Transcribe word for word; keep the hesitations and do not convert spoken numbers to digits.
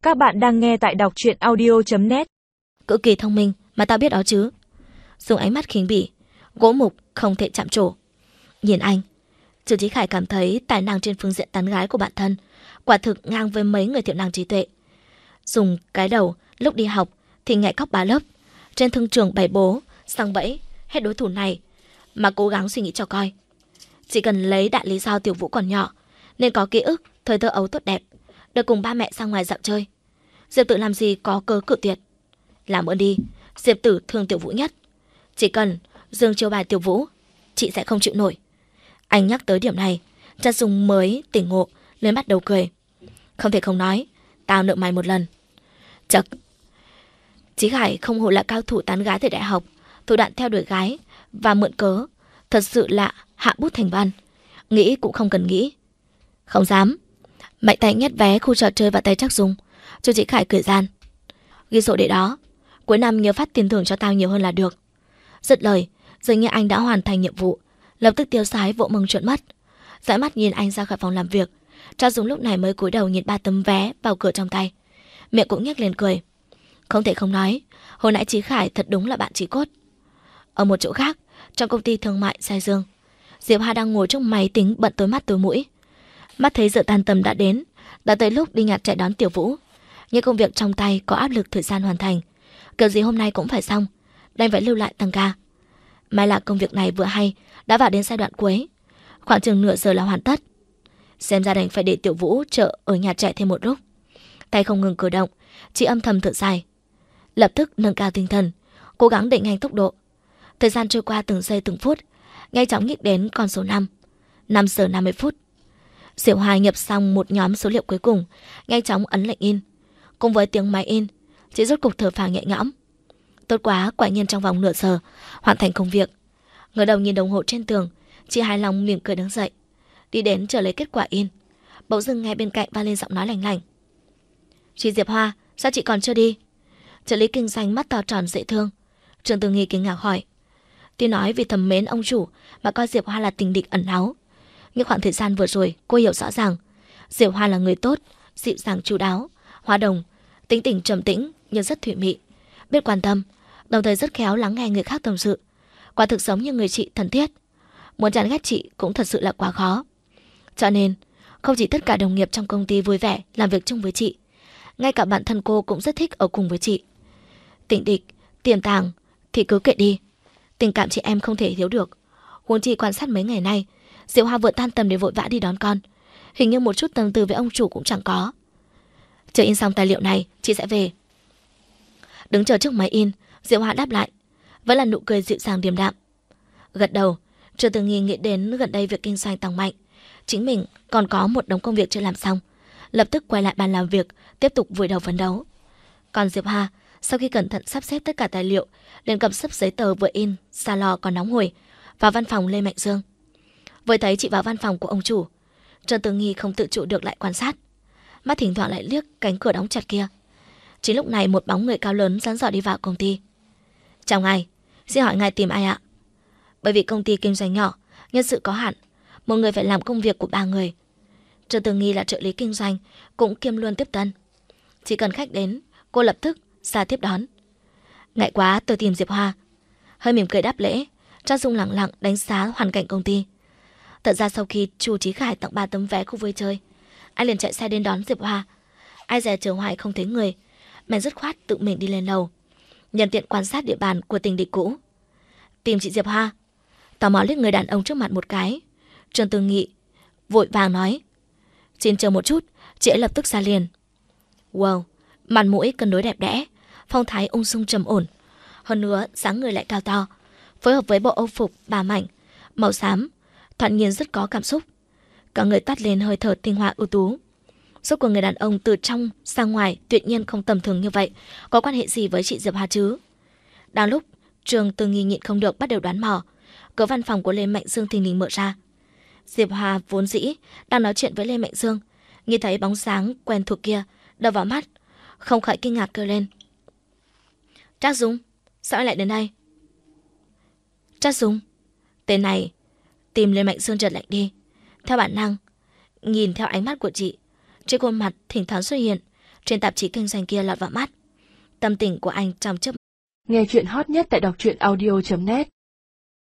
Các bạn đang nghe tại đọc truyện audio chấm net. Cực kỳ thông minh mà tao biết đó chứ. Dùng ánh mắt khinh bỉ, gỗ mục không thể chạm trổ. Nhìn anh, Trương Chí Khải cảm thấy tài năng trên phương diện tán gái của bản thân quả thực ngang với mấy người thiểu năng trí tuệ. Dùng cái đầu lúc đi học thì nhảy cóc bá lớp, trên thương trường bày bố, sang bẫy hết đối thủ này mà cố gắng suy nghĩ cho coi. Chỉ cần lấy đại lý do Tiểu Vũ còn nhỏ nên có ký ức thời thơ ấu tốt đẹp, được cùng ba mẹ ra ngoài dạo chơi. Diệp Tử làm gì có cớ cự tuyệt. Làm ơn đi, Diệp Tử thương Tiểu Vũ nhất. Chỉ cần dương chiêu bài Tiểu Vũ, chị sẽ không chịu nổi. Anh nhắc tới điểm này, Trần Dung mới tỉnh ngộ lên bắt đầu cười. Không thể không nói, tao nợ mày một lần. Chật, Chí Khải không hổ là cao thủ tán gái từ đại học, thủ đoạn theo đuổi gái và mượn cớ, thật sự lạ, hạ bút thành văn. Nghĩ cũng không cần nghĩ. Không dám. Mạnh tay nhét vé khu trò chơi vào tay Trác Dung, cho Chí Khải cười gian. Ghi sổ để đó, cuối năm nhớ phát tiền thưởng cho tao nhiều hơn là được. Dứt lời, dường như anh đã hoàn thành nhiệm vụ, lập tức tiêu sái vỗ mông trợn mắt. Dõi mắt nhìn anh ra khỏi phòng làm việc. Trác Dung lúc này mới cúi đầu nhìn ba tấm vé vào cửa trong tay, miệng cũng nhếch lên cười. Không thể không nói, hồi nãy Chí Khải thật đúng là bạn chí cốt. Ở một chỗ khác, trong công ty thương mại Sai Dương, Diệp Hà đang ngồi trong máy tính bận tối mắt tối mũi. Mắt thấy giờ tan tầm đã đến, đã tới lúc đi nhặt chạy đón Tiểu Vũ. Nhưng công việc trong tay có áp lực thời gian hoàn thành, kiểu gì hôm nay cũng phải xong, đành phải lưu lại tăng ca. May là công việc này vừa hay đã vào đến giai đoạn cuối, khoảng chừng nửa giờ là hoàn tất. Xem ra đành phải để Tiểu Vũ chờ ở nhà chạy thêm một lúc. Tay không ngừng cử động, chị âm thầm thở dài. Lập tức nâng cao tinh thần, cố gắng đẩy nhanh tốc độ. Thời gian trôi qua từng giây từng phút, ngay chóng nhích đến con số năm. Năm giờ năm mươi phút. Diệu Hoài nhập xong một nhóm số liệu cuối cùng, ngay chóng ấn lệnh in. Cùng với tiếng máy in, chị rốt cục thở phào nhẹ nhõm. Tốt quá, quả nhiên trong vòng nửa giờ hoàn thành công việc. Ngửa đầu nhìn đồng hồ trên tường, chị hài lòng mỉm cười đứng dậy, đi đến chờ lấy kết quả in. Bỗng dưng nghe bên cạnh vang lên giọng nói lành lành. Chị Diệp Hoa, sao chị còn chưa đi? Trợ lý kinh doanh mắt to tròn dễ thương. Trương Tư Nghi kinh ngạc hỏi. Tuy nói vì thầm mến ông chủ mà coi Diệp Hoa là tình địch ẩn náu, nhưng khoảng thời gian vừa rồi cô hiểu rõ ràng Diệp Hoa là người tốt, dịu dàng chu đáo, hòa đồng, tính tình trầm tĩnh nhưng rất thủy mị, biết quan tâm, đồng thời rất khéo lắng nghe người khác tâm sự. Quả thực giống như người chị thân thiết. Muốn chán ghét chị cũng thật sự là quá khó. Cho nên không chỉ tất cả đồng nghiệp trong công ty vui vẻ làm việc chung với chị, ngay cả bản thân cô cũng rất thích ở cùng với chị. Tình địch, tiềm tàng thì cứ kệ đi, tình cảm chị em không thể thiếu được. Huống chi quan sát mấy ngày nay, Diệu Hoa vừa tan tầm để vội vã đi đón con, hình như một chút tâm tư với ông chủ cũng chẳng có. Chờ in xong tài liệu này, chị sẽ về. Đứng chờ trước máy in, Diệu Hoa đáp lại, vẫn là nụ cười dịu dàng điềm đạm. Gật đầu, Trương Tư Nghi nghĩ đến gần đây việc kinh doanh tăng mạnh, chính mình còn có một đống công việc chưa làm xong, lập tức quay lại bàn làm việc, tiếp tục vùi đầu phấn đấu. Còn Diệp Hà, sau khi cẩn thận sắp xếp tất cả tài liệu, liền cầm sấp giấy tờ vừa in, xa lò còn nóng hổi, vào văn phòng Lê Mạnh Dương. Vừa thấy chị vào văn phòng của ông chủ, Trương Tư Nghi không tự chủ được lại quan sát, mắt thỉnh thoảng lại liếc cánh cửa đóng chặt kia. Chỉ lúc này một bóng người cao lớn rắn rỏi đi vào công ty. Chào ngài, xin hỏi ngài tìm ai ạ? Bởi vì công ty kinh doanh nhỏ, nhân sự có hạn, một người phải làm công việc của ba người. Trương Tư Nghi là trợ lý kinh doanh, cũng kiêm luôn tiếp tân. Chỉ cần khách đến, cô lập tức ra tiếp đón. Ngại quá, tôi tìm Diệp Hoa. Hơi mỉm cười đáp lễ, Trác Dung lặng lặng đánh giá hoàn cảnh công ty. Thật ra sau khi Chu Chí Khải tặng ba tấm vé khu vui chơi, anh liền chạy xe đến đón Diệp Hoa. Ai dè chờ hoài không thấy người, bèn dứt khoát tự mình đi lên lầu, nhân tiện quan sát địa bàn của tình địch cũ. Tìm chị Diệp Hoa. Tò mò liếc người đàn ông trước mặt một cái, Trương Tư Nghị vội vàng nói, xin chờ một chút, chị ấy lập tức ra liền. Wow, mặt mũi cân đối đẹp đẽ, phong thái ung dung trầm ổn, hơn nữa dáng người lại cao to, phối hợp với bộ âu phục bà mảnh màu xám, thoạt nhìn rất có cảm xúc. Cả người toát lên hơi thở tinh hoa ưu tú. Rốt cuộc người đàn ông từ trong sang ngoài tuyệt nhiên không tầm thường như vậy, có quan hệ gì với chị Diệp Hà chứ? Đang lúc Trương Tư Nghi nhịn không được bắt đầu đoán mò, cửa văn phòng của Lê Mạnh Dương thình lình mở ra. Diệp Hà vốn dĩ đang nói chuyện với Lê Mạnh Dương, nghe thấy bóng dáng quen thuộc kia đập vào mắt, không khỏi kinh ngạc kêu lên. Trác Dung, sao anh lại đến đây? Trác Dung, tên này. Tim Lê Mạnh Dương chợt lạnh đi. Theo bản năng, nhìn theo ánh mắt của chị, trên khuôn mặt thỉnh thoảng xuất hiện trên tạp chí kinh doanh kia lọt vào mắt. Tâm tình của anh trong chớp. Nghe chuyện hot nhất tại đọc truyện audio chấm net.